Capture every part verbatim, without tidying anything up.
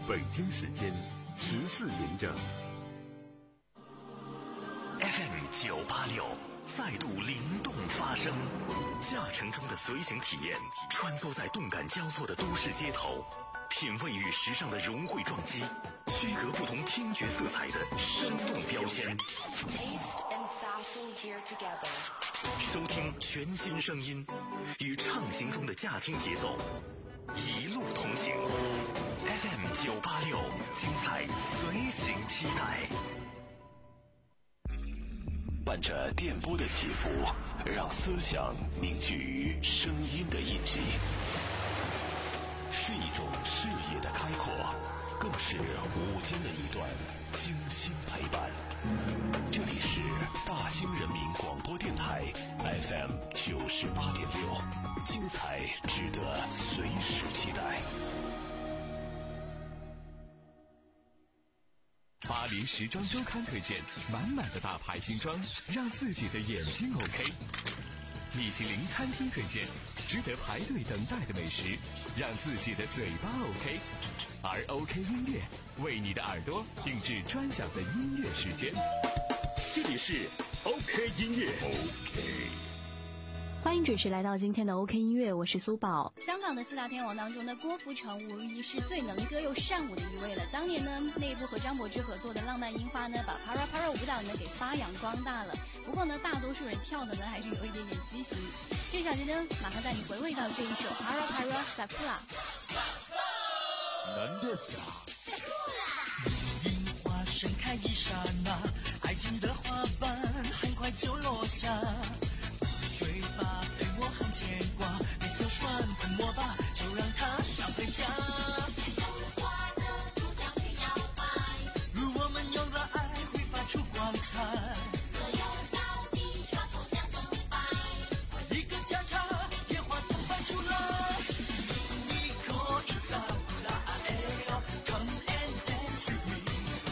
北京时间十四点整。 F M 九八六再度灵动发声，驾乘中的随行体验，穿梭在动感交错的都市街头，品味与时尚的融汇撞击，区隔不同听觉色彩的生动标签。收听全新声音，与畅行中的驾听节奏，一路同行。F M 九八六，精彩随行期待。 伴着电波的起伏，让思想凝聚于声音的印记，是一种视野的开阔，更是午间的一段精心陪伴。这里是大兴人民广播电台 F M 九十八点六，精彩值得随时期待。 巴黎时装周刊推荐满满的大牌新装，让自己的眼睛 OK。米其林餐厅推荐值得排队等待的美食，让自己的嘴巴 OK。而 OK 音乐为你的耳朵定制专享的音乐时间。这里是 OK 音乐 OK。 欢迎准时来到今天的 OK 音乐，我是苏宝。 香港的四大天王当中呢，郭富城无疑是最能歌又善舞的一位了。当年呢，那一部和张柏芝合作的《浪漫樱花》呢，把 Para Para 舞蹈呢给发扬光大了。不过呢，大多数人跳的呢还是有一点点畸形。这小节呢，马上带你回味到这一首 Para Para Sakura。 难的是樱花盛开一刹那，爱情的花瓣很快就落下。嘴巴对我很牵挂，那条船喷我吧，就让它上回家。在花的主角去摇摆，如我们有了爱会发出光彩。所有到底耍头像钟摆，一个交叉，野花都摆出来。你可以撒不拉哎呦 ，Come and dance with me。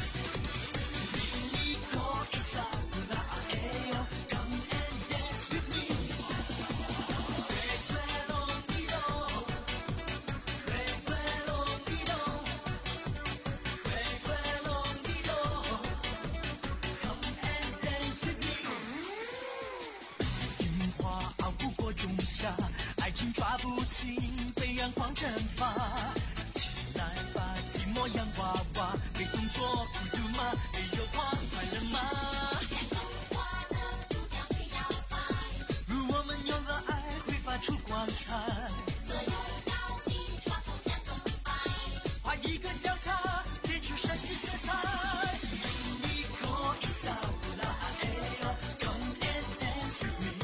你可以撒不拉哎呦。爱情抓不清，被阳光蒸发。起来吧，寂寞洋娃娃，没动作不嘟吗？没有花快乐吗？在风花的主角去摇摆，如我们有了爱会发出光彩。所有到底耍头像钟摆，画一个交叉，变出神奇色彩。你可以撒不拉哎呦 ，Come and dance with me。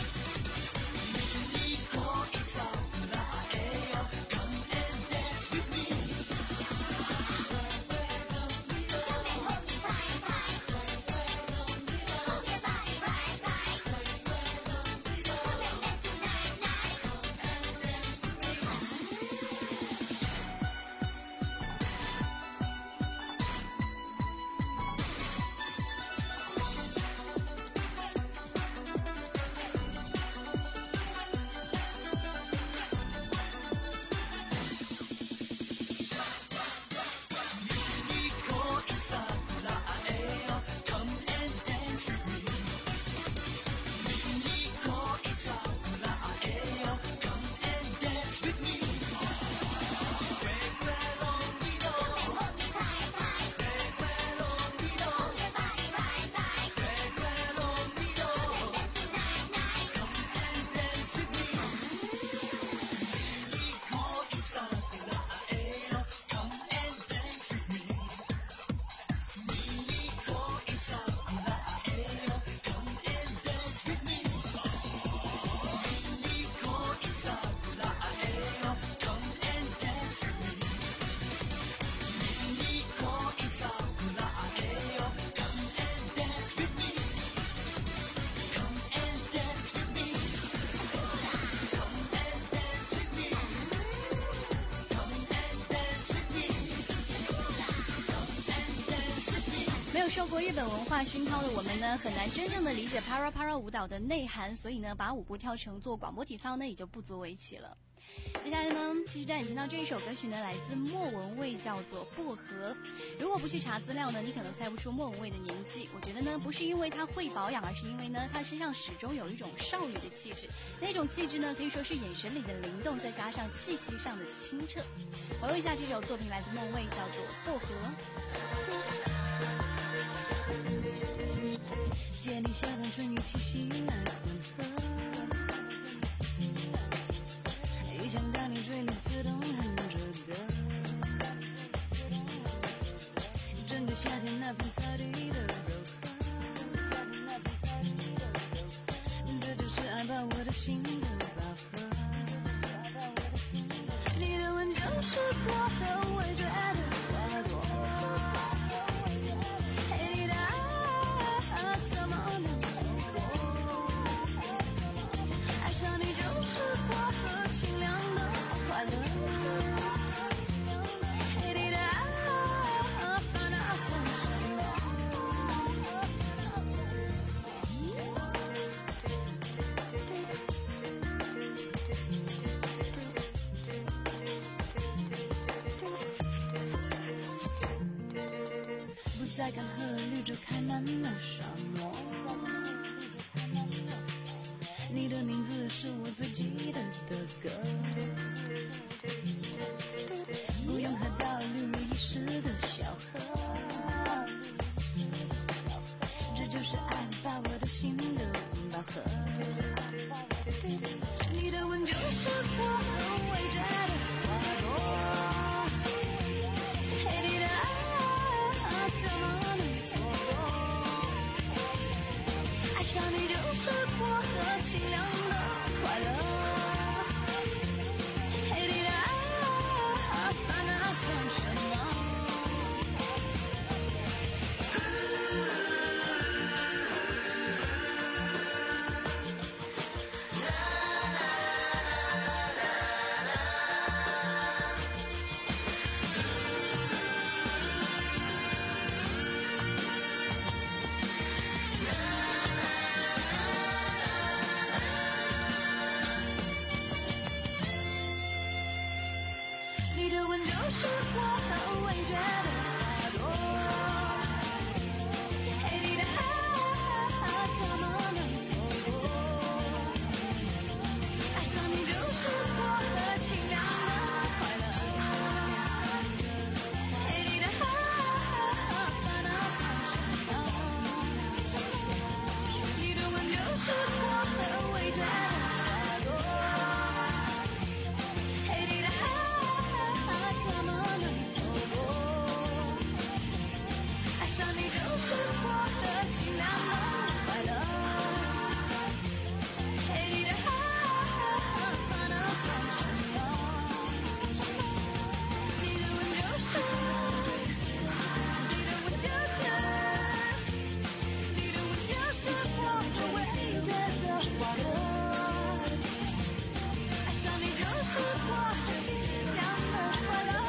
受过日本文化熏陶的我们呢，很难真正的理解 Para Para 舞蹈的内涵，所以呢，把舞步跳成做广播体操呢，也就不足为奇了。 接下来呢，继续带你听到这一首歌曲呢，来自莫文蔚，叫做《薄荷》。如果不去查资料呢，你可能猜不出莫文蔚的年纪。我觉得呢，不是因为她会保养，而是因为呢，她身上始终有一种少女的气质。那种气质呢，可以说是眼神里的灵动，再加上气息上的清澈。回味一下这首作品，来自莫文蔚，叫做《薄荷》。 借你夏冬春雨气息来混合，一想到你嘴里自动哼着歌，整个夏天那片草地的柔和，这就是爱把我的心都饱和。你的吻就是薄荷，围着爱的花朵。在干涸绿洲开满了沙漠，你的名字是我最记得的歌，不用喝到绿如一时的小河，这就是爱把我的心都饱和。你的吻就是薄荷，围着爱的花朵，嘿，你的爱怎么能错过？爱上你就是薄荷，清凉的快乐。嘿，你的爱，把那算什么？你的吻就是薄荷，围着的花朵。嘿，你的爱怎么能错过？爱上你就是薄荷，清凉的快乐。嘿，你的爱，把那算什么？你的吻就是薄荷，围着的花朵。嘿，你的爱怎么能错过？爱上你就是薄荷，清凉的快乐。嘿，你的爱，把那算什么？你的吻就是，你的吻就是，你的吻就是薄荷，围着的花朵。爱上你就是薄荷，清凉的快乐。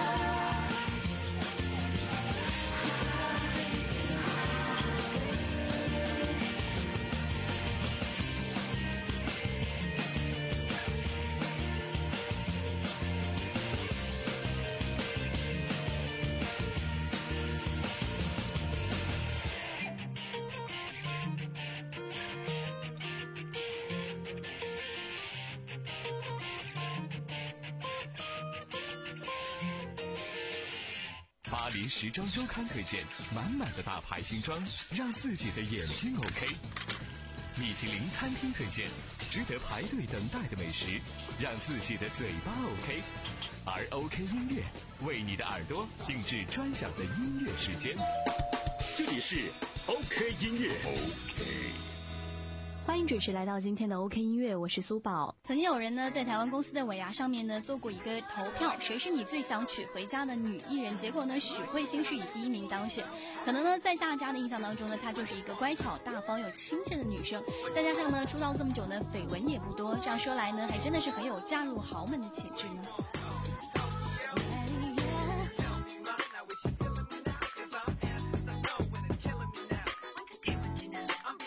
巴黎时装周刊推荐满满的大牌新装，让自己的眼睛 OK。米其林餐厅推荐值得排队等待的美食，让自己的嘴巴 OK。而 OK 音乐为你的耳朵定制专享的音乐时间。 这里是 OK 音乐 OK。 欢迎准时来到今天的 OK 音乐，我是苏宝。 曾经有人呢在台湾公司的尾牙上面呢做过一个投票，谁是你最想娶回家的女艺人？结果呢许慧欣是以第一名当选。可能呢在大家的印象当中呢，她就是一个乖巧大方又亲切的女生，再加上呢出道这么久呢绯闻也不多，这样说来呢还真的是很有嫁入豪门的潜质呢。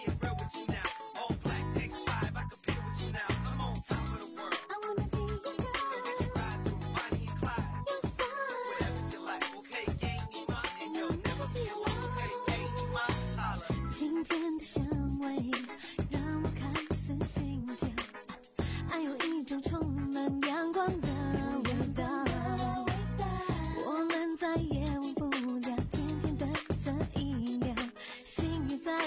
I wanna be your girl.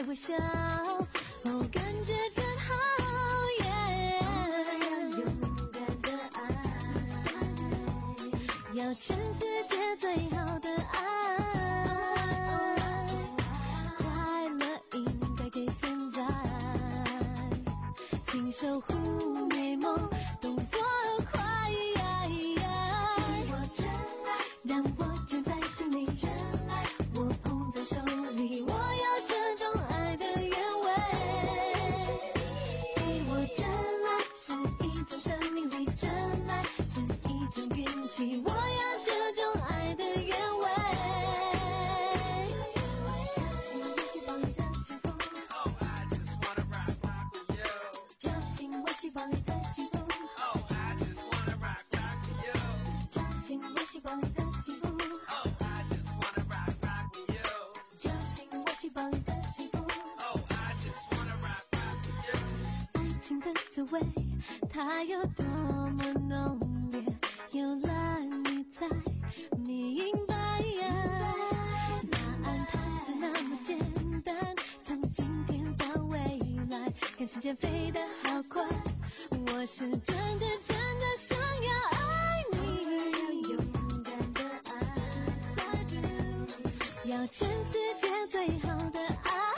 还会笑，哦，感觉真好耶。勇敢的爱，要全世界最好的爱，快乐应该给现在，请守护美梦，动作快。我真爱，让我甜在心里，真爱我捧在手里，我要这种爱的原味。给我真爱，是一种生命力，真爱是一种运气，我要这种爱的原味。就信我希望你的幸福，就信我希望你的幸福，就信我希望你的幸福，就信我希望你的幸福。爱情的滋味，它有多么浓烈，有了你在明白呀。答案它是那么简单，从今天到未来，看时间飞得好快，我是真的真的想要爱你。勇敢的爱，要全世界最好的爱，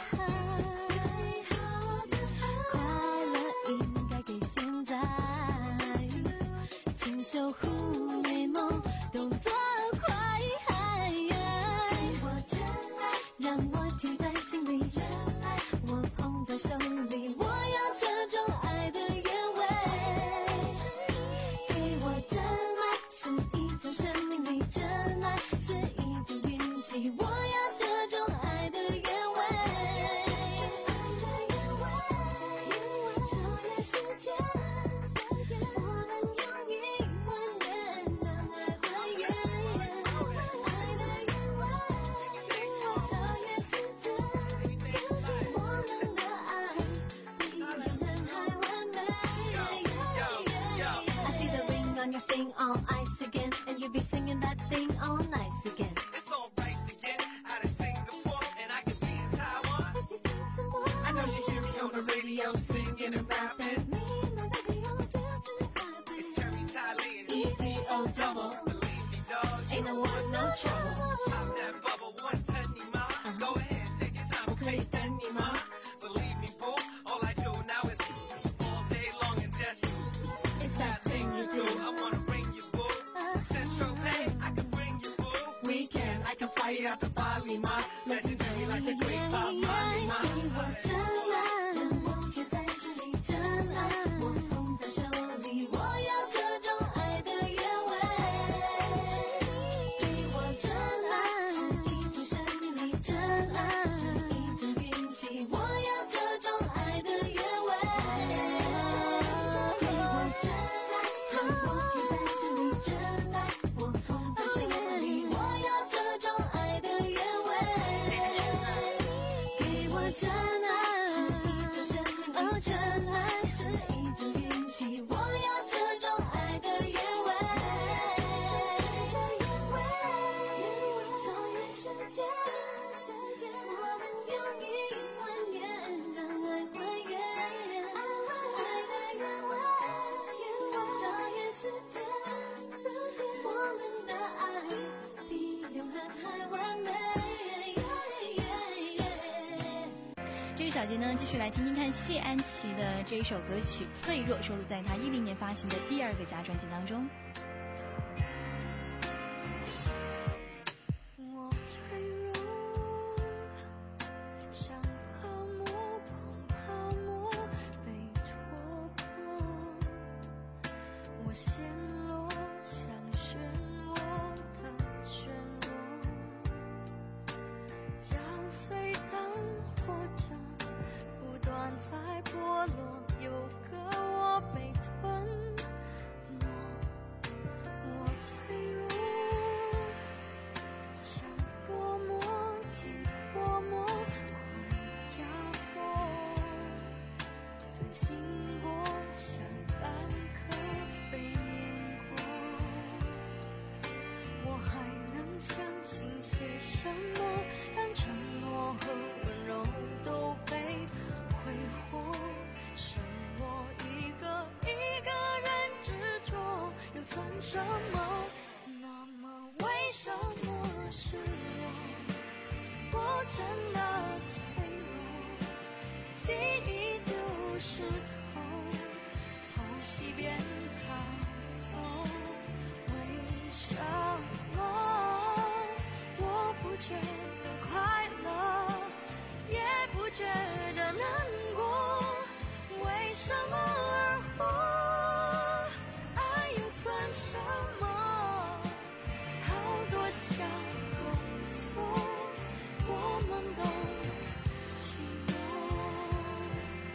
快乐应该给现在，请守护美梦，动作快。我真爱，让我甜在心里，真爱我捧在手里，我要这种爱的原味。给我真爱，是一种生命力，真爱是一种运气，我要这种爱的原味。超越时间，我们用一万年让爱还原。爱的原味，超越时间，我们的爱比人还完美。I see the ring on your thing on ice again, and you be singing that thing all nice again. It's on rice again, out of Singapore, and I can be in Taiwan. If you think some more, I know you hear me on the radio singing and rapping. me and my baby all dancing and clapping. It's Terry Thailand, E D O double, believe me, dog. ain't no one no trouble. Pop that bubble, one ten你妈 Go ahead, take your time, 我可以等你吗 Believe me, boo, all I do now is all day long and just ？It's that thing you do. I wanna bring you, boo. Central Bay, I can bring you, boo. Weekend, I can fly you out to Bali, ma. Legendary like the great Bob Marley, ma. 给我真爱，让我甜在心里，真爱我捧在手里，我要这种爱的原味。给我真爱，是一种生命力，真爱是一种运气，我要这种爱的原味。给我真爱，让我甜在心里，真爱我捧在手里，我要这种爱的原味。给我真爱，是一种生命力，真爱是一种运气，我要这种爱的原味。超越时间，我们用一万年让爱还原。爱的原味，超越时间，我们的爱比永恒还完美。 这个小节呢，继续来听听看谢安琪的这一首歌曲《脆弱》，收录在她一零年发行的第二个家专辑当中。 我脆弱，像泡沫碰泡沫被戳破，我陷落像漩涡的漩涡，将碎当活着，不断在剥落，有个我被吞没。我脆弱，像薄膜紧薄膜快压迫，自信过像蛋壳被碾过，我还能相信些什么？当承诺和温柔都算什么？那么为什么是我？我真的脆弱，记忆丢失头，偷袭边逃走。为什么我不觉得快乐，也不觉得难过？为什么而活？爱又算什么？好多假动作，我们都寂寞。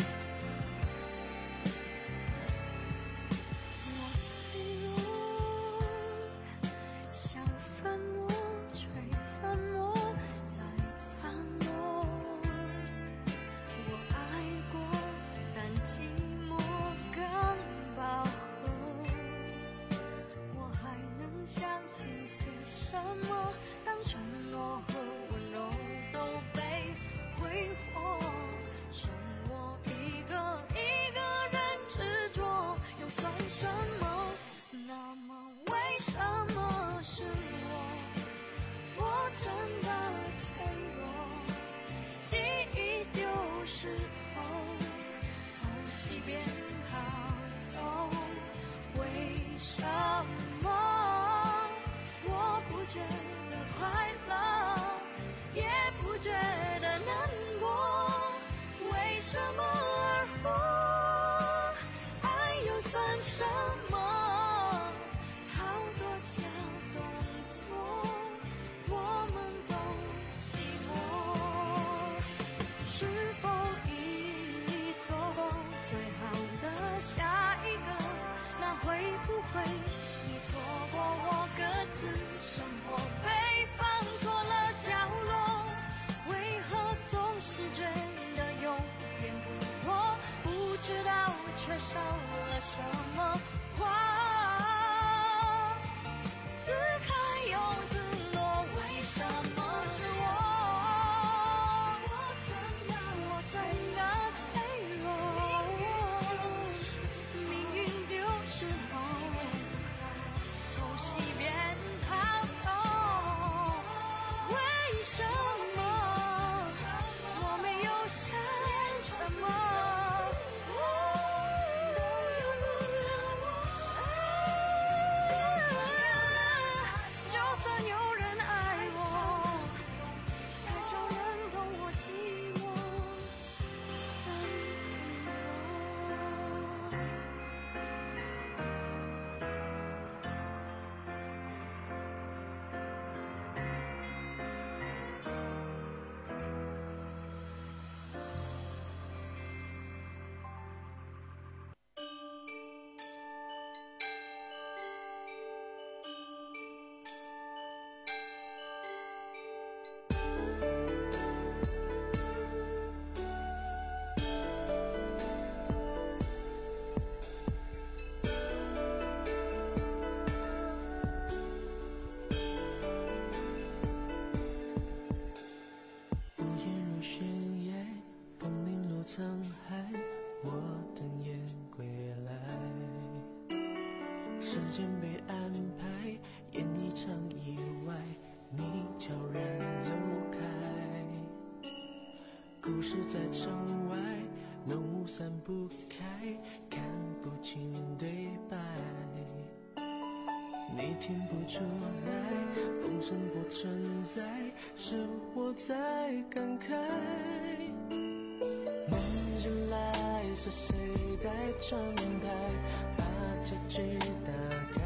我脆弱，像粉末吹粉末再散落。我爱过，但寂寞更饱和。我还能相信些什么？当承诺和温柔都被挥霍，剩我一个一个人执着，又算什么？那么为什么是我？我真的脆弱，记忆丢失头，偷袭边逃走。为什么我不觉得快乐，也不觉得难过？为什么而活？爱又算什么？好多假动作，我们都寂寞。是否已错过最好的下一个？那会不会你错过我各自生活，被放错了角落？为何总是觉得有点不妥？不知道却少了什么话，自开又自落，为什么是我？我真的，我真的脆弱，命运丢失后，偷袭边逃走。为什么我没有想什么？就算有人爱我，太少人懂我寂寞的沧海，我等雁归来。时间被安排，演一场意外，你悄然走开。故事在城外，浓雾散不开，看不清对白。你听不出来，风声不存在，是我在感慨。梦来是谁在窗台把结局打开？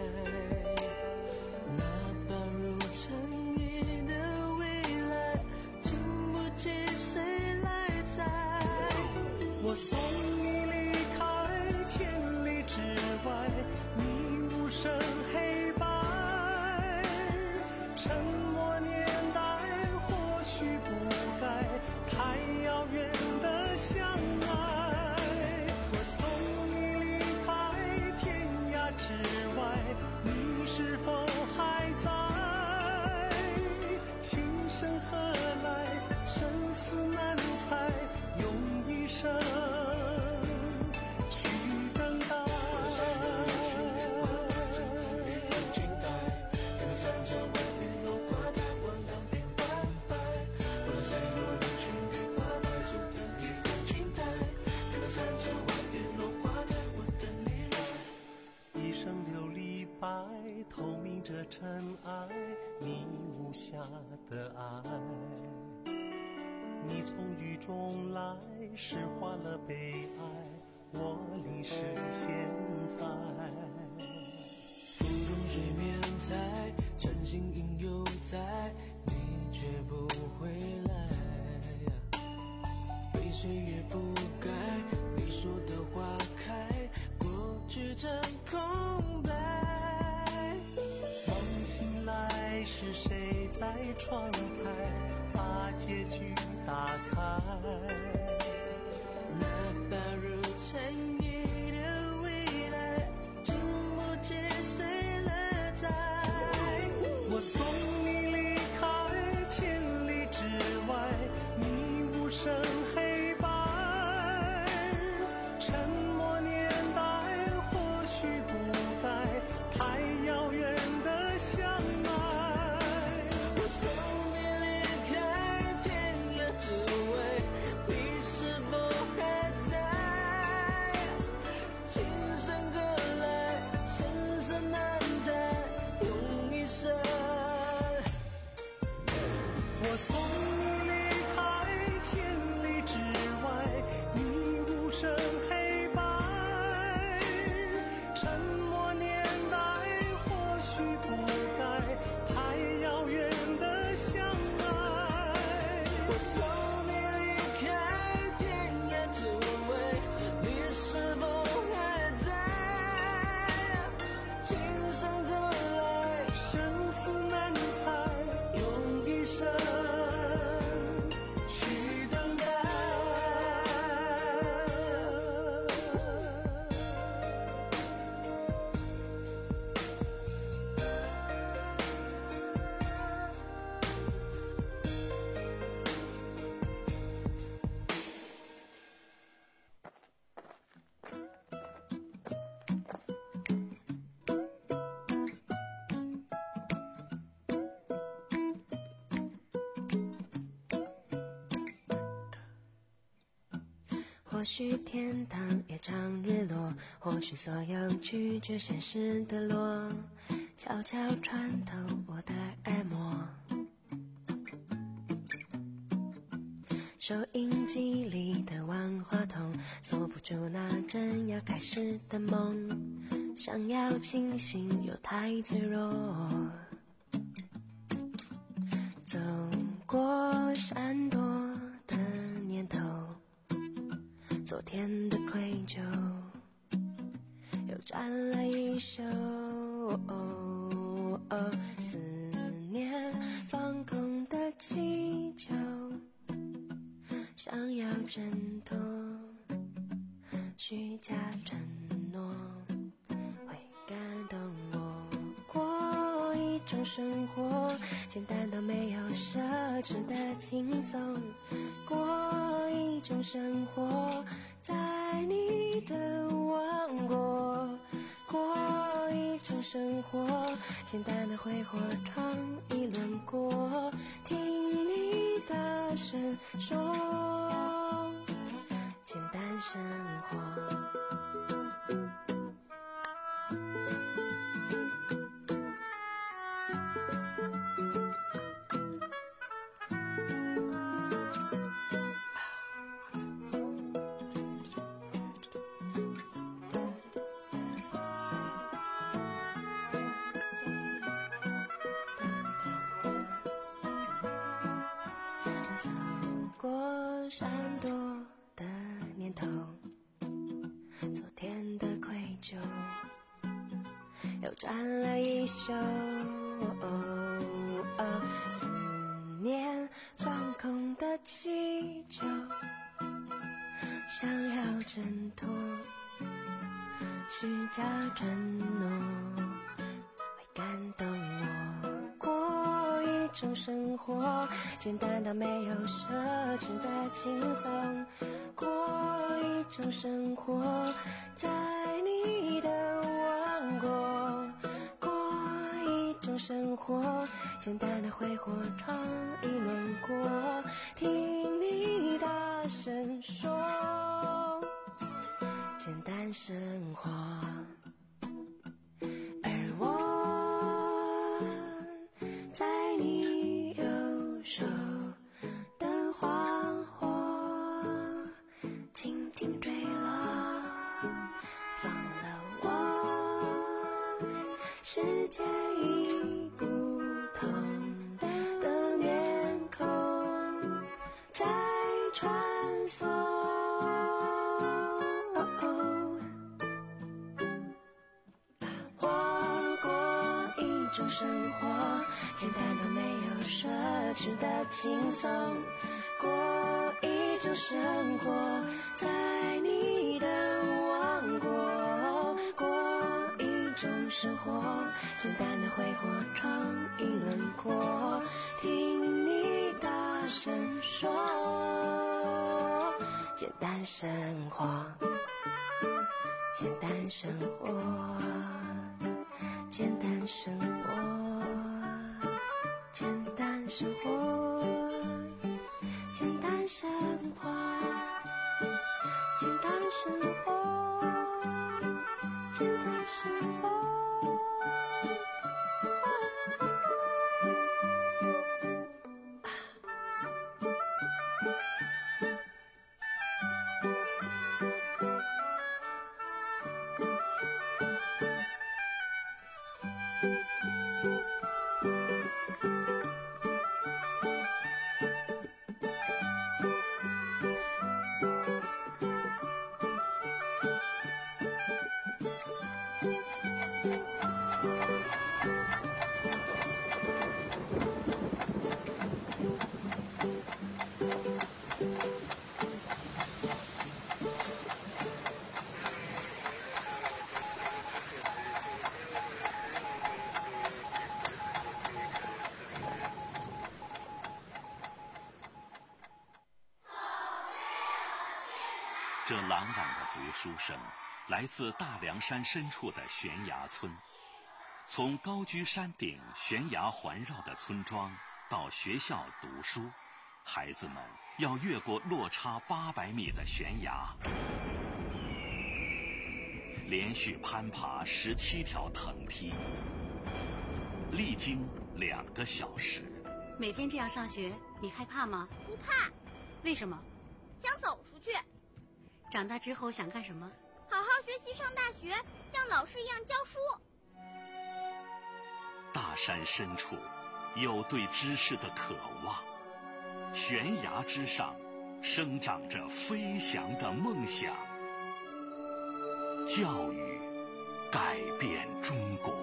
那把如尘埃的未来，经不起谁来摘。我送你离开千里之外，你无声黑白。沉默年代或许不该太遥远的相爱。我送你离开天涯之外，你是否还在？情深何来，生死难猜，用一生去等待。 的爱。你从雨中来，诗化了悲哀，我淋湿现在。浮动水面在，晨星影犹在，你却不回来。被岁月覆盖，你说的花开，过去成空白。梦醒来是谁在窗台，把结局打开？那把如尘埃的未来，经不起谁来摘。我送你离开千里之外，你无声黑白。沉默年代或许不该太遥远的相爱。我送你离开天涯之外，你是否还在？今生何来，生死难猜，用一生。我送你离开千里之外，你无声黑白。沉默年代或许不该太遥远的相爱。我送你离开天涯之外，你是否还在？今生何来，生死难猜，用一生去等待。 或许天堂也常日落，或许所有拒绝现实的落，悄悄穿透我的耳膜。收音机里的万花筒，锁不住那正要开始的梦，想要清醒又太脆弱。走过闪躲的念头，昨天的愧疚又沾了一袖，哦哦，思念放空的气球，想要挣脱虚假承诺，会感动我。过一种生活，简单到没有奢侈的轻松，过一种生活，在你的王国，过一种生活，简单的挥霍闯一轮过，听你大声说，简单生活。闪躲的念头，昨天的愧疚又沾了一袖，哦哦，思念放空的气球，想要挣脱虚假承诺，会感动我。过一种生活，简单到没有奢侈的轻松，过一种生活，在你的王国，过一种生活，简单的挥霍闯一轮过，听你大声说，简单生活。而我在你世界已不同的面孔在穿梭。活过一种生活，简单到没有奢侈的轻松。过一种生活，在你的王国。过一种生活，简单的挥霍创意轮廓。听你大声说，简单生活，简单生活，简单生活，简单生活，简单生活，简单生活，简单生活。 这朗朗的读书声来自大凉山深处的悬崖村。从高居山顶悬崖环绕的村庄到学校读书，孩子们要越过落差八百米的悬崖，连续攀爬十七条藤梯，历经两个小时。 每天这样上学，你害怕吗？ 不怕。 为什么？ 想走出去。 长大之后想干什么？ 好好学习，上大学，像老师一样教书。 大山深处有对知识的渴望，悬崖之上生长着飞翔的梦想。教育改变中国。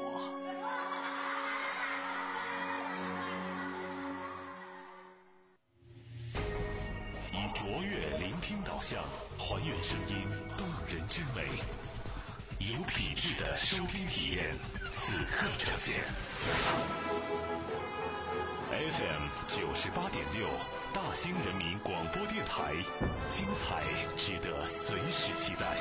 以卓越聆听导向，还原声音动人之美，有品质的收听体验，此刻呈现。F M 九十八点六，大兴人民广播电台，精彩值得随时期待。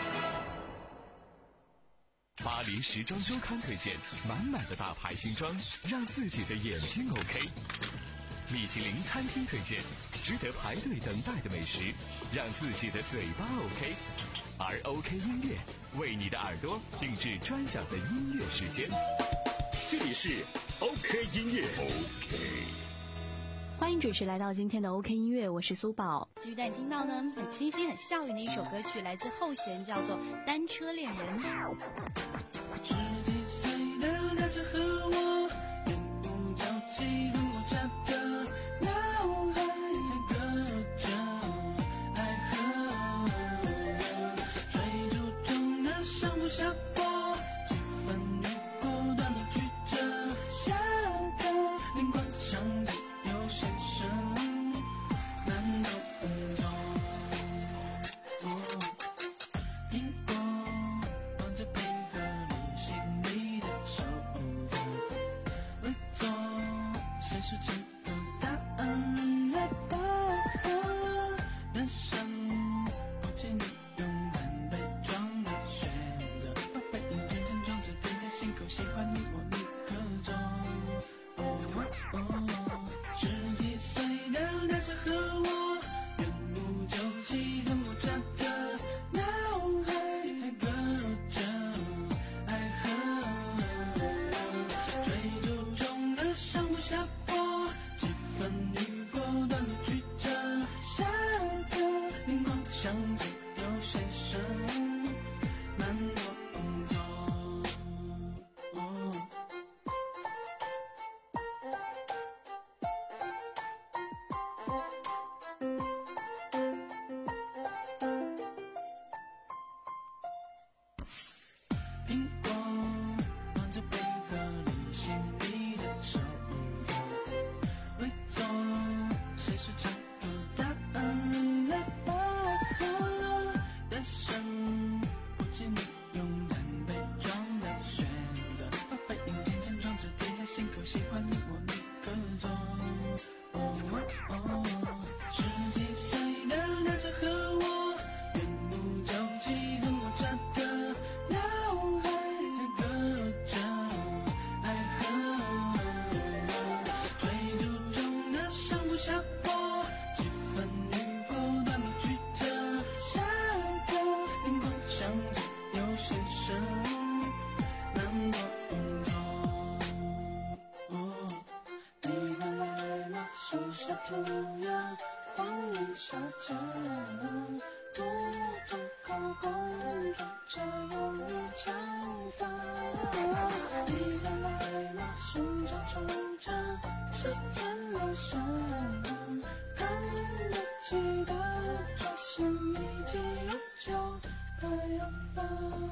巴黎时装周刊推荐满满的大牌新装，让自己的眼睛 OK。米其林餐厅推荐值得排队等待的美食，让自己的嘴巴 OK。而 OK 音乐为你的耳朵定制专享的音乐时间。这里是 OK 音乐 OK。 欢迎准时来到今天的 OK 音乐，我是苏宝。 继续带你听到呢，很清新、很校园的一首歌曲，来自后弦，叫做《单车恋人》。 十几岁的他就和我眼不交集，跟我站的脑海还隔着爱河，追逐中的上不下坡，几分雨过短短曲折，下个灵光场景有先生难懂懂。苹果望着配合你心里的手指，伪作现实真的答案在薄荷，人生不经你勇敢被装的选择，把背影全程装着甜在心口，喜欢你我你可中。哦哦哦，十几岁的他就和我缘木就起，跟我站的脑海还隔着爱河，追逐中的上不下坡，几下涂鸦，光影下降，不同口公主只有你绽放。你的来马寻找惆怅，时间留下看得记得这些一记永久的拥抱。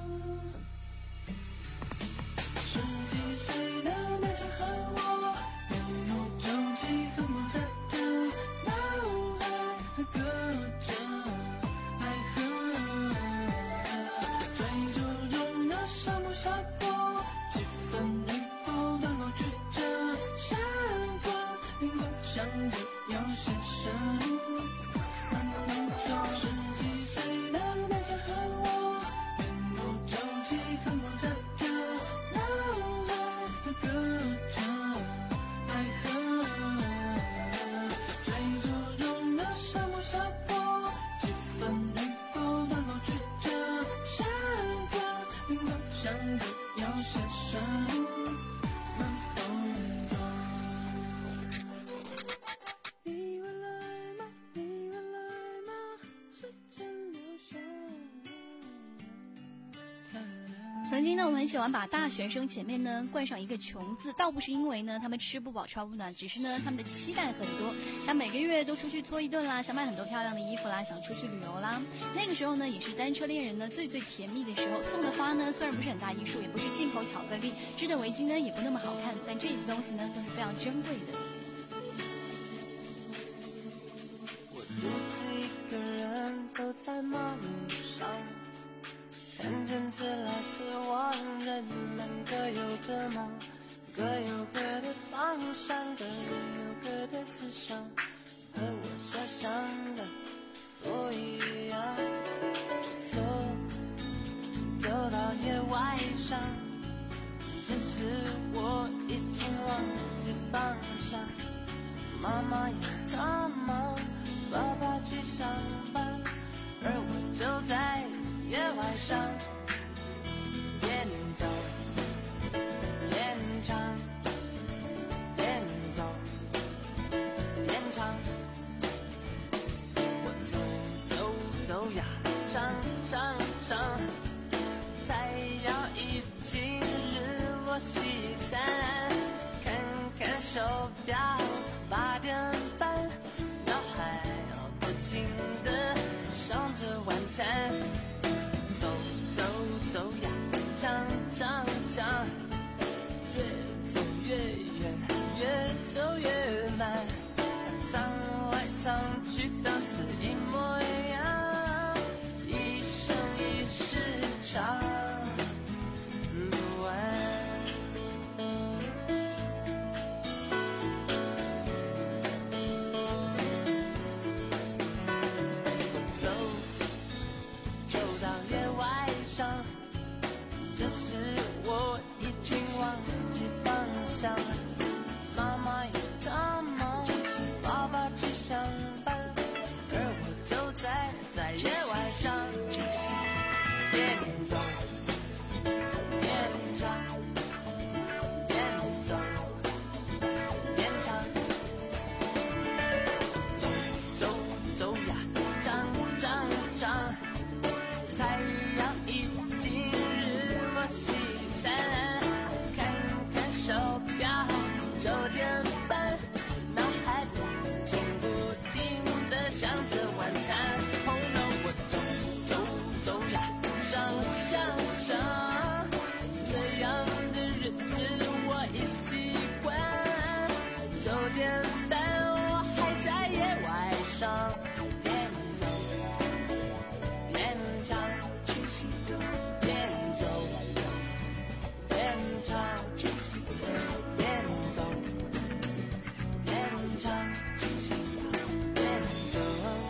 十几岁的那天和我面如旧记，和梦在跳，脑海还隔着爱河，追逐中的沙漠沙坡，几分雨过暖落曲折，下课灵光想着要写什么，慢慢做。十几岁的那天和我面如旧记，和梦在跳，脑海还隔着爱河，追逐中的沙漠沙坡，几分雨过暖落曲折，下课灵光想着要写什么，慢动作。你会来吗？你会来吗？时间留下。 曾经呢，我们很喜欢把大学生前面呢冠上一个穷字，倒不是因为呢他们吃不饱穿不暖，只是呢他们的期待很多，想每个月都出去搓一顿啦，想买很多漂亮的衣服啦，想出去旅游啦。那个时候呢，也是单车恋人呢最最甜蜜的时候。送的花呢虽然不是很大一束，也不是进口巧克力，织的围巾呢也不那么好看，但这些东西呢都是非常珍贵的。 我独自一个人走在马路上，看见自来自往，人们各有各忙，各有各的方向，各有各的思想，和我所想的不一样。走走到野外上，只是我已经忘记方向。妈妈也她忙，爸爸去上班，而我就在野外上，边走边唱，边走边唱。我走走走呀，唱唱唱，太阳已经日落西山，看看手表，八点半，脑海不停地想着晚餐。走走走呀，唱唱唱，越走越远，越走越慢，唱来唱去都是一模一样，一生一世唱不完。走走到野外上，这时我已经忘记方向。妈妈也她忙，爸爸去上班，而我就在在野外上，边走边唱，边走边唱。走走走呀，唱唱唱，太阳已经日落西山，看看手表，九点半，脑海不停不停地想着晚餐。Oh no， 我走走走呀，想想想，这样的日子我已习惯。九点半，我还在野外上，边走边唱，边走边唱，边走边唱，边走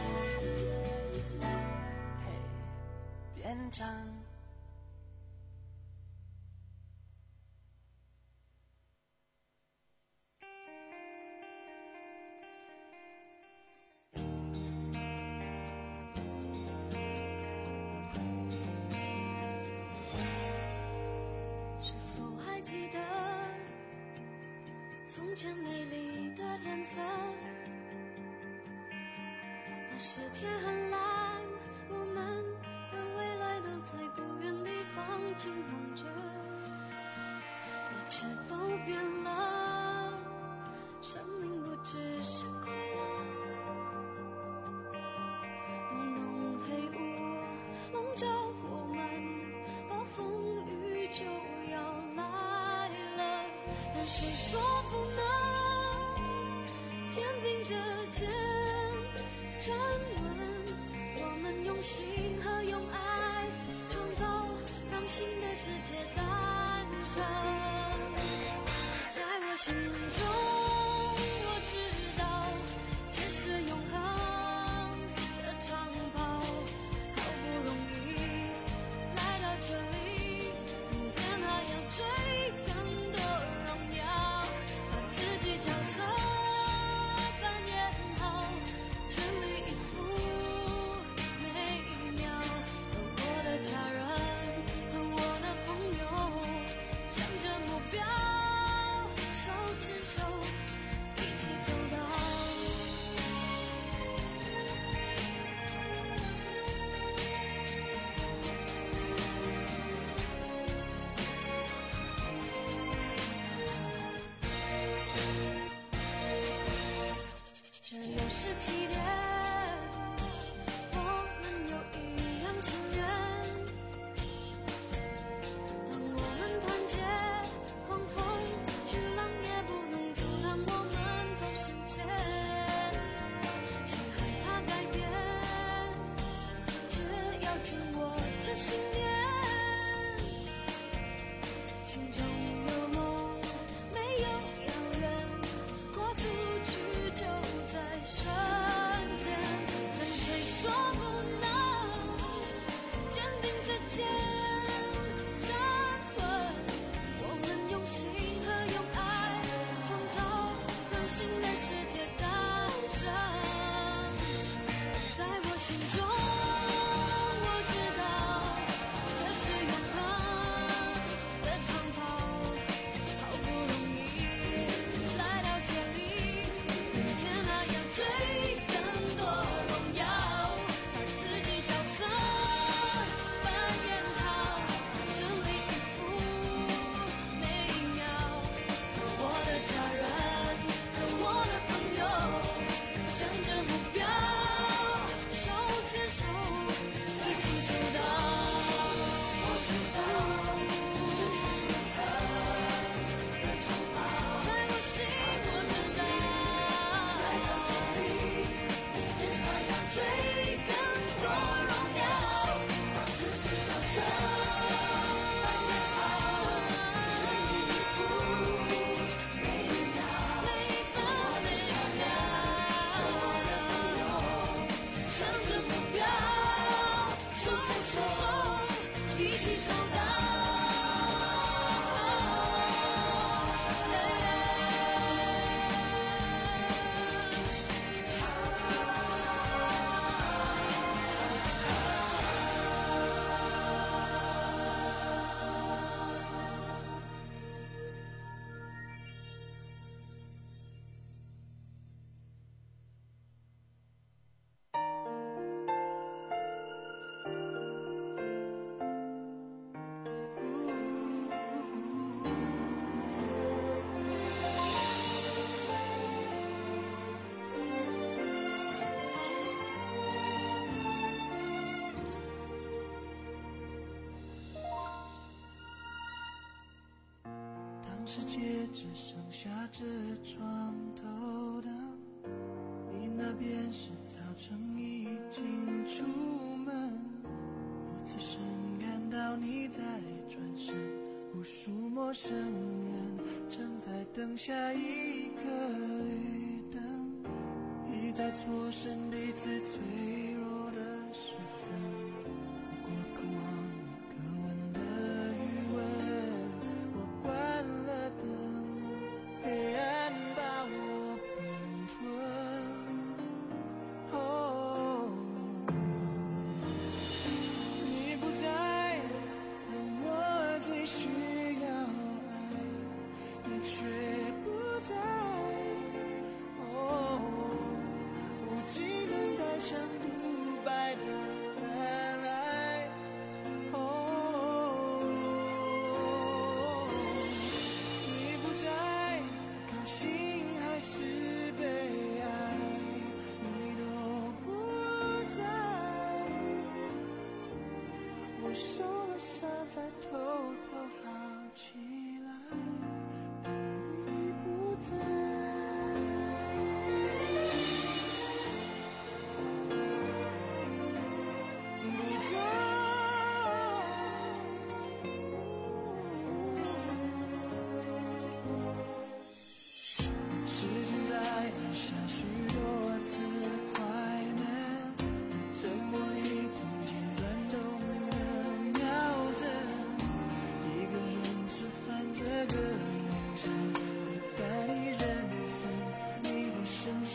嘿边唱。 是否还记得从前美丽的天色， 是天很蓝，我们的未来都在不远地方静候着，一切都变了，生命不只是快乐。浓浓黑雾笼罩我们，暴风雨就要来了，但谁说不能肩并着肩站稳？我们用心和用爱创造，让新的世界诞生。在我心中，我知道这是永恒的长跑，好不容易来到这里，明天还要追更多荣耀，把自己角色扮演好，全力以赴每一秒，和我的家人和我的朋友，向着目标手牵手一起走到。这又是几点？我们又一样情愿。当我们团结，狂风巨浪也不能阻挡我们走向前。谁害怕改变？只要紧握着信念。心中有梦，没有遥远，豁出去就在瞬间。但谁说不能肩并着肩站稳？我们用心和用爱创造，让新的世界诞生。在我心中，我知道这是永恒的长跑，好不容易来到这里，明天还要追更多荣耀，把自己角色扮演好，全力以赴每一秒，和我的家人和我的朋友，向着目标手牵手一起走到。我知道这是永恒的长跑，在我心我知道，来到这里，明天还要追更多荣耀，把自己角色扮演好，全力以赴每一秒，每一分每一秒，和我的朋友，向着目标手牵手一起走到。 当世界只剩下这床头灯，你那边是早晨已经出门，我此生看到你在转身，无数陌生人正在等下一个绿灯，一再错身彼此脆弱的时分，不过渴望一个吻的余温。我关了灯，黑暗把我并吞。哦，你不在，当我最需要爱，你却不在。哦，无计能赶上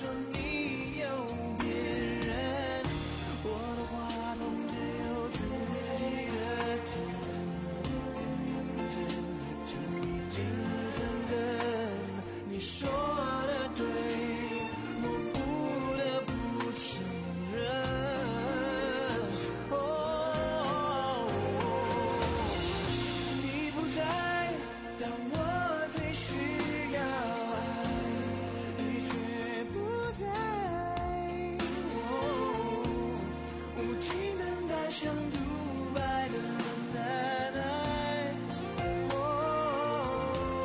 说你有别人，我的话筒只有自己的体温，怎样能证明这一直成真？你说的对，我不得不承认。哦，你不在，当我最需要爱，你却不在。哦，无情等待像独白的奶奶。哦，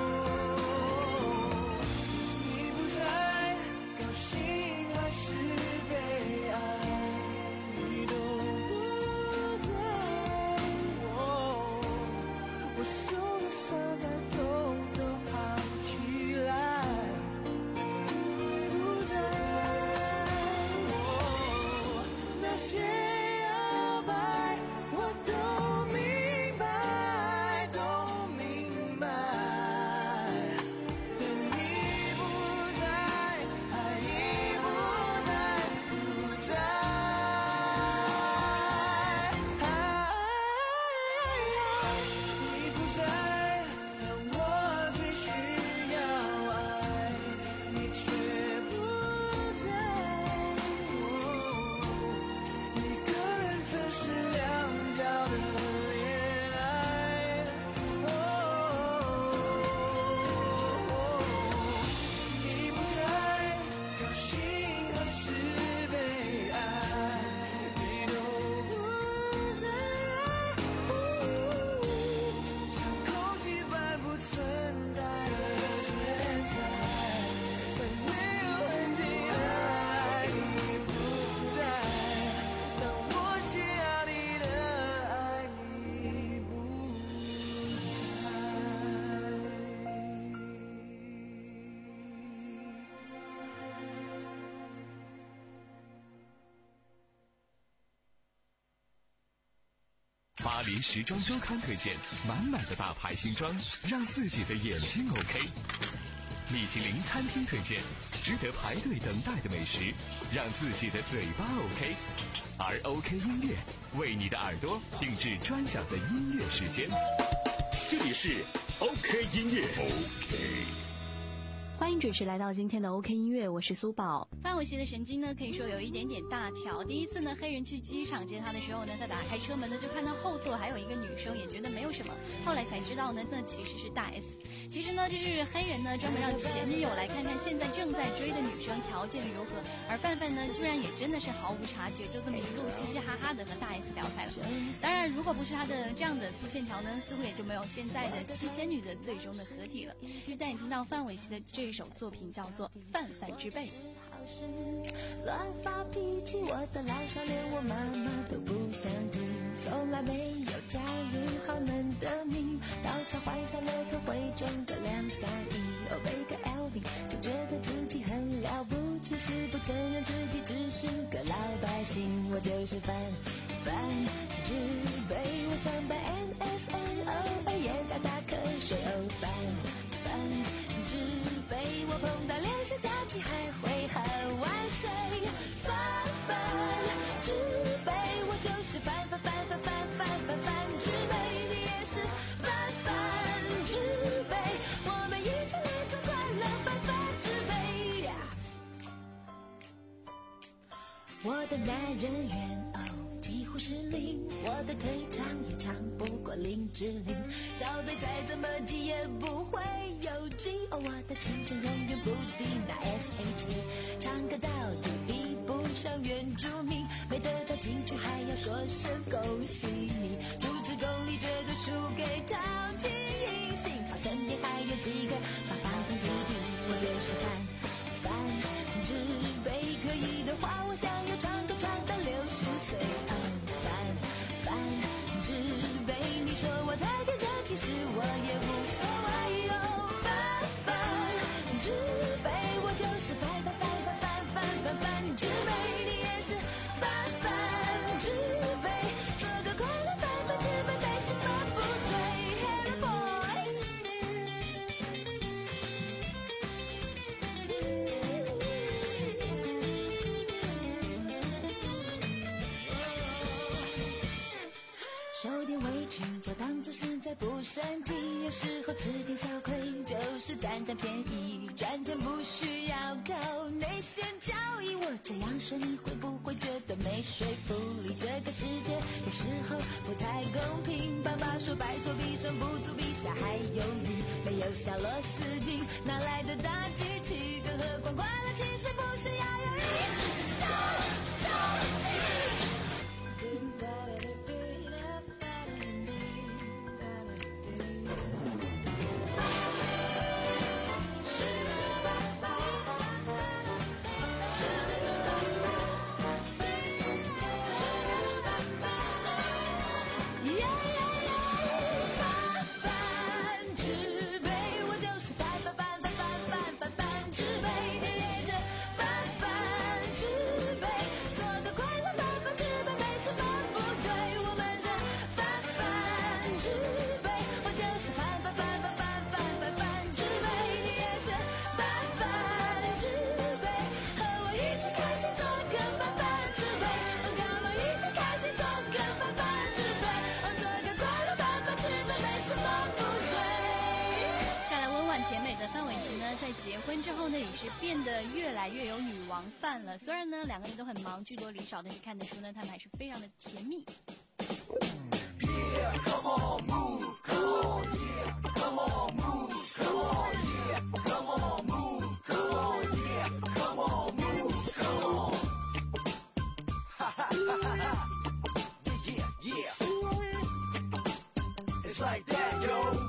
你不在，高兴还是悲哀，你都不在。哦，我受了伤才痛都好起来，你不在。哦，那些摇摆我都明白，都明白。但你不在，爱已不在，不在。你不在，当我最需要爱，你却不在。哦，一个人分饰两角的恋爱。哦，你不在，高兴还是悲哀，你都不在。像空气般不存在的存在，在没有痕迹的爱，你不在。当我需要你的爱，你不巴黎时装周刊推荐满满的大牌新装，让自己的眼睛 OK。米其林餐厅推荐值得排队等待的美食，让自己的嘴巴 OK。而 OK 音乐为你的耳朵定制专享的音乐时间。 这里是 OK 音乐 OK。 欢迎准时来到今天的 OK 音乐，我是苏宝。 范玮琪的神经呢，可以说有一点点大条。第一次呢，黑人去机场接他的时候呢，他打开车门呢，就看到后座还有一个女生，也觉得没有什么。后来才知道呢，那其实是大 S。其实呢，这是黑人呢专门让前女友来看看现在正在追的女生条件如何。而范范呢，居然也真的是毫无察觉，就这么一路嘻嘻哈哈的和大 S 聊开了。当然，如果不是他的这样的粗线条呢，似乎也就没有现在的七仙女的最终的合体了。就带你听到范玮琪的这一首作品叫做《泛泛之辈》。 乱发脾气，我的牢骚连我妈妈都不想听，从来没有加入豪门的命，倒插幻想了头会中个两三亿，哦背个 L V 就觉得自己很了不起，死不承认自己只是个老百姓，我就是范范之辈，我上班 N S N O 二也大大瞌睡哦，范范之辈，我碰到连续假期还会喊万岁，范范之辈，我就是范范范范范范范范之辈，你也是范范之辈，我们一起来做快乐范范之辈。我的男人缘哦几乎是零，我的腿长也长不过林志玲，罩杯再怎么挤也不会有劲，哦我的青春永远不敌那 S H E， 唱歌到底比不上原住民，没得到金曲还要说声恭喜你，主持功力绝对输给陶晶莹，幸好身边还有几个棒棒糖弟弟，我就是范范之辈，可以的话我想要唱歌唱到六十岁，哦范范之辈，你说我太天真，其实我也无所谓哦，范范之辈，我就是范范范范范范范范之辈，你也是范范之辈，做个快乐范范之辈没什么不对。Hello boys。 时候吃点小亏，就是占占便宜，赚钱不需要靠内线交易。我这样说你会不会觉得没说服力？这个世界有时候不太公平，爸爸说拜托比上不足，比下还有余，没有小螺丝钉哪来的大机器？更何况快乐其实不需要有一手周期。 结婚之后呢，也是变得越来越有女王范了。虽然呢两个人都很忙，聚多离少，但是看得出呢他们还是非常的甜蜜。 Yeah, come on, move, come on, yeah, come on, move, come on, yeah, come on, move, come on, yeah, come on, move, come on. Ha ha ha ha. Yeah, yeah, yeah. It's like that, yo.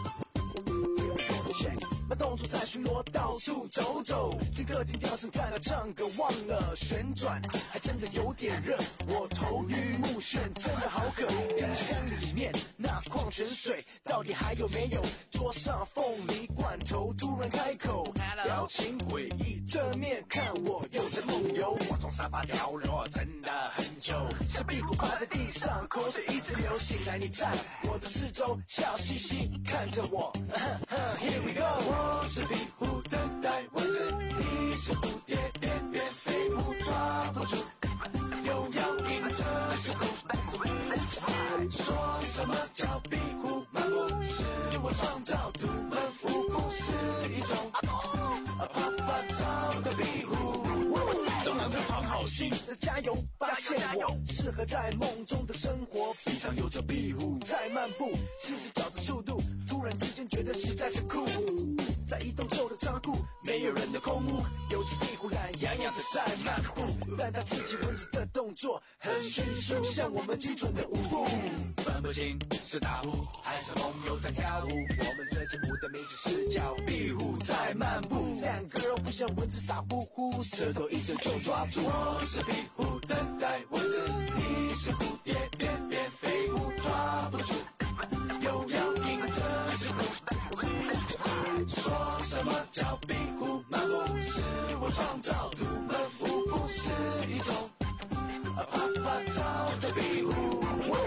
慢动作在巡逻，到处走走，听客厅调声在那唱歌，忘了旋转，还真的有点热。我头晕目眩，真的好渴。冰箱里面那矿泉水到底还有没有？桌上凤梨罐头突然开口，表情诡异，正面看我又在梦游。我从沙发掉落，真的很久，小屁股趴在地上，口水一直流。醒来你在我的四周，笑嘻嘻看着我。Here we go。我是壁虎，等待蚊子，你是蝴蝶，翩翩飞舞，抓不住，又要迎着石虎。说什么叫壁虎漫步？是我创造，独门舞步是一种啪啪照的壁虎。中郎正好好心，加油！发现我适合在梦中的生活，闭上有着壁虎在漫步，四只脚的速度，突然之间觉得实在是酷。在一栋旧的仓库，没有人的空屋，有只壁虎懒洋洋的在漫步，但它刺激蚊子的动作很迅速，像我们精准的舞步。分不清是大虎还是红牛在跳舞，我们这支舞的名字是叫壁虎在漫步。但 girl 不像蚊子傻乎乎，舌头一伸就抓住。我是壁虎，等待蚊子，你是蝴蝶，翩翩飞舞，抓不住，又要迎着石虎。说什么叫壁虎漫步？是我创造，独门舞步是一种啪啪照的壁虎。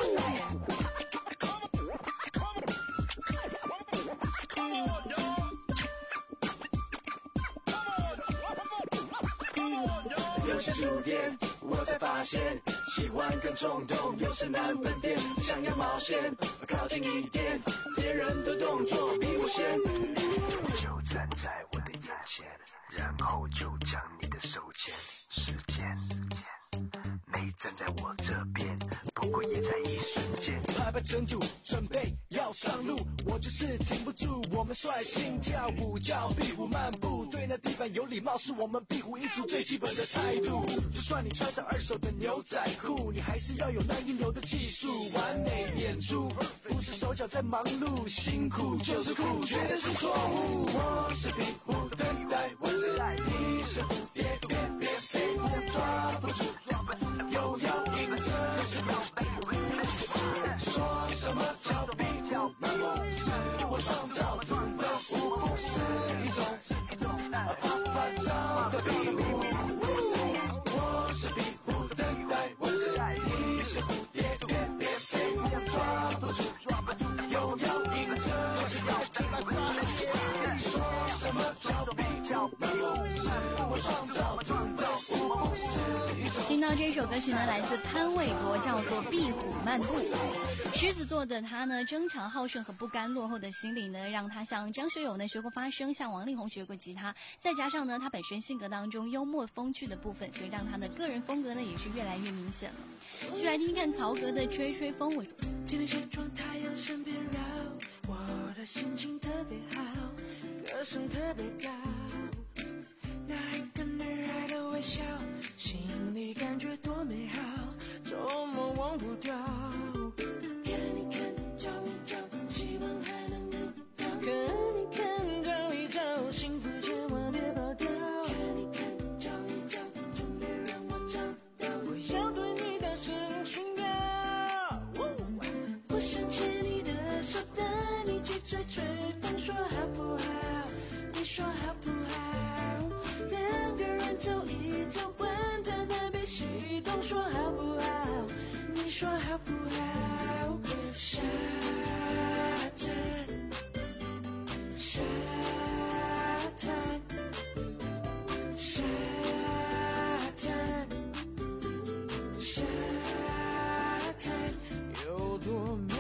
有些触电，我才发现，喜欢跟冲动有时难分辨。想要冒险，靠近一点，别人的动作比我先。就站在我的眼前，然后就将你的手牵。时间没站在我这边，不过也在一瞬间。拍拍尘土，准备要上路，我就是停不住。我们率性跳舞，叫壁虎漫步，对那地板有礼貌，是我们壁虎一族最基本的态度。就算你穿上二手的牛仔裤，你还是要有那一流的技术。完美演出，不是手脚在忙碌，辛苦就是酷，绝对是错误。我是壁虎，等待蚊子，你是蝴蝶，翩翩飞舞，抓不住，又要迎着石头。说什么叫壁虎漫步？是我创造，独门舞步是一种啪啪照的壁虎。我是壁虎，等待蚊子，你是蝴蝶，翩翩飞舞，抓不住，又要迎着石头。说什么叫壁虎漫步？是我创造。 听到这首歌曲呢，来自潘玮柏，叫做《壁虎漫步》。狮子座的他呢，争强好胜和不甘落后的心理呢，让他向张学友呢学过发声，向王力宏学过吉他，再加上呢他本身性格当中幽默风趣的部分，所以让他的个人风格呢也是越来越明显了。就来听听看曹格的《吹吹风》。 今天起床太阳身边绕，我的心情特别好，歌声特别高，那一个女孩的微笑，心里感觉多美好，周末忘不掉。看你看，照一照，希望还能遇到。看你看，照一照，幸福千万别跑掉。看你看，照一照，终于让我找到。我要对你大声宣告，我想牵你的手，带你去吹吹风，说好不好？你说好不好？两个人走一走，管他南北西东，说好不好？你说好不好？沙滩，沙滩，沙滩，沙滩，有多美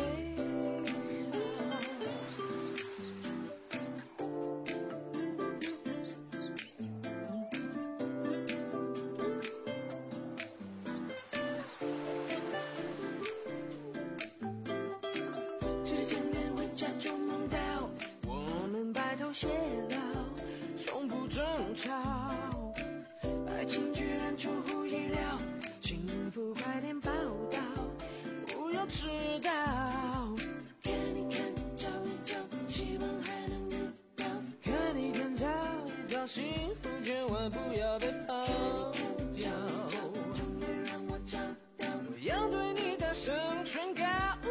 偕老，从不争吵，爱情居然出乎意料，幸福快点报道，不要迟到。看你看，照一照，希望还能遇到。看你看，照一照，幸福千万不要被抛掉。终于让我找到，我要对你大声宣告，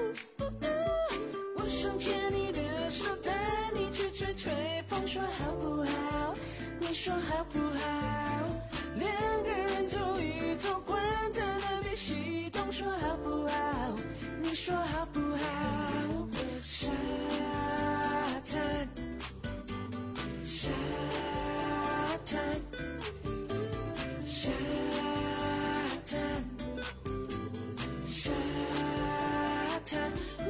我想牵你的手，带你去吹吹风，说好不好？你说好不好？两个人走一走，管他南北西东，说好不好？你说好不好？沙滩，沙滩，沙滩，沙滩。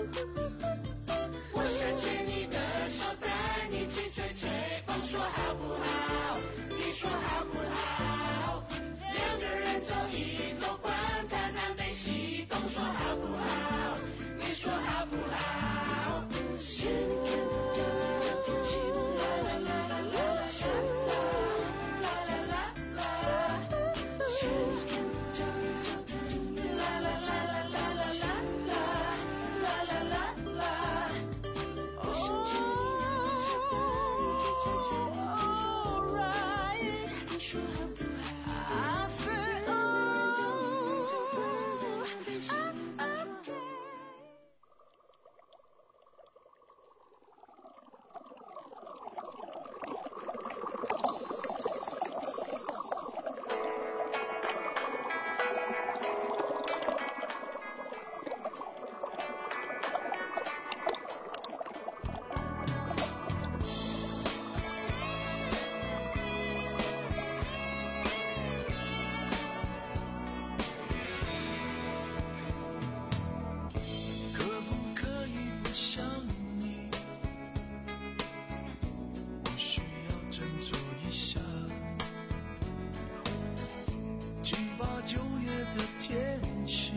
我想牵你的手，带你去吹吹风，说好不好？你说好不好？两个人走一走，管他南北西东，说好不好？你说好不好？牵你看，照一照，希望啦啦啦啦啦啦啦啦啦啦，牵你看，照一照，终于啦啦啦啦啦啦啦啦啦啦啦。我想牵你的手，带你去吹吹风，说好不好？你说好不好？两个人走一走，管他南北西东，说好。可不可以不想你？我需要振作一下。七八九月的天气，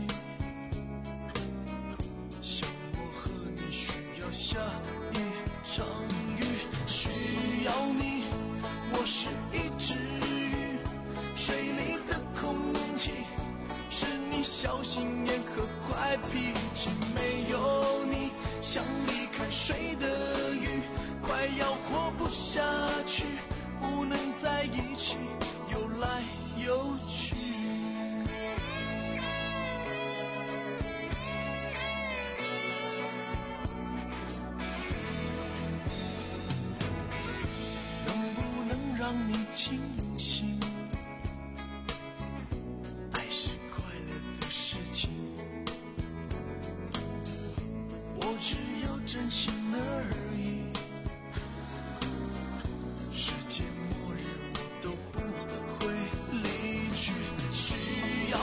像我和你需要下一场雨，需要你。我是一只鱼，水里的空气是你小心眼和坏脾气，没有你像离开水的鱼，快要活不下去，不能在一起游来游去。能不能让你清醒？爱是快乐的事情，我只有真心而已。世界末日我都不会离去，需要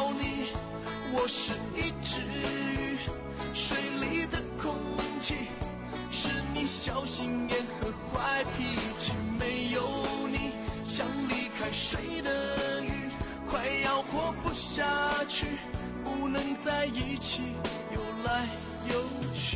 我是一只鱼，水里的空气是你小心眼和坏脾气，没有你像离开水的鱼，快要活不下去，不能在一起游来游去。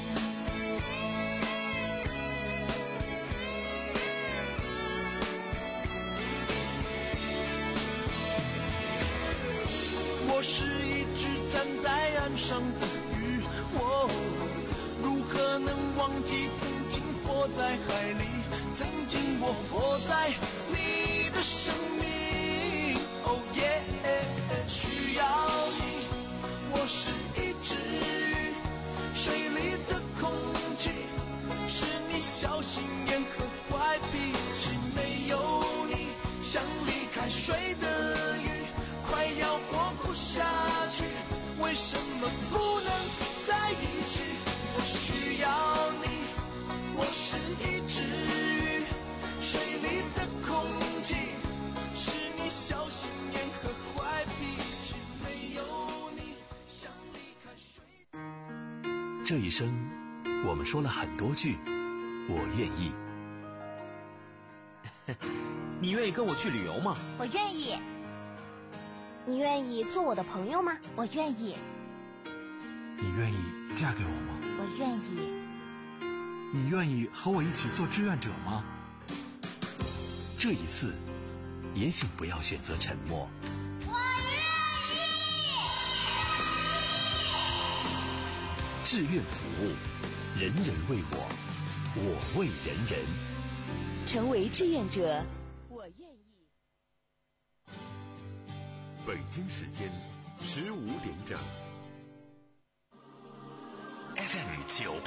我是一只站在岸上的鱼，我如何能忘记曾经活在海里，曾经我活在你的生命。哦耶，需要你。我是一只鱼，水里的空气是你小心眼和坏脾气，没有你像离开水的鱼，快要活不下去，为什么不能在一起？我需要你。我是一只鱼，水里的空气是你小心眼和坏脾气，没有你像离开水。 这一生我们说了很多句我愿意。 你愿意跟我去旅游吗？ 我愿意。 你愿意做我的朋友吗？ 我愿意。 你愿意嫁给我吗？ 我愿意。 你愿意和我一起做志愿者吗？ 这一次也请不要选择沉默。 我愿意。 志愿服务，人人为我，我为人人。 成为志愿者，我愿意。 北京时间十五点整。 F M 九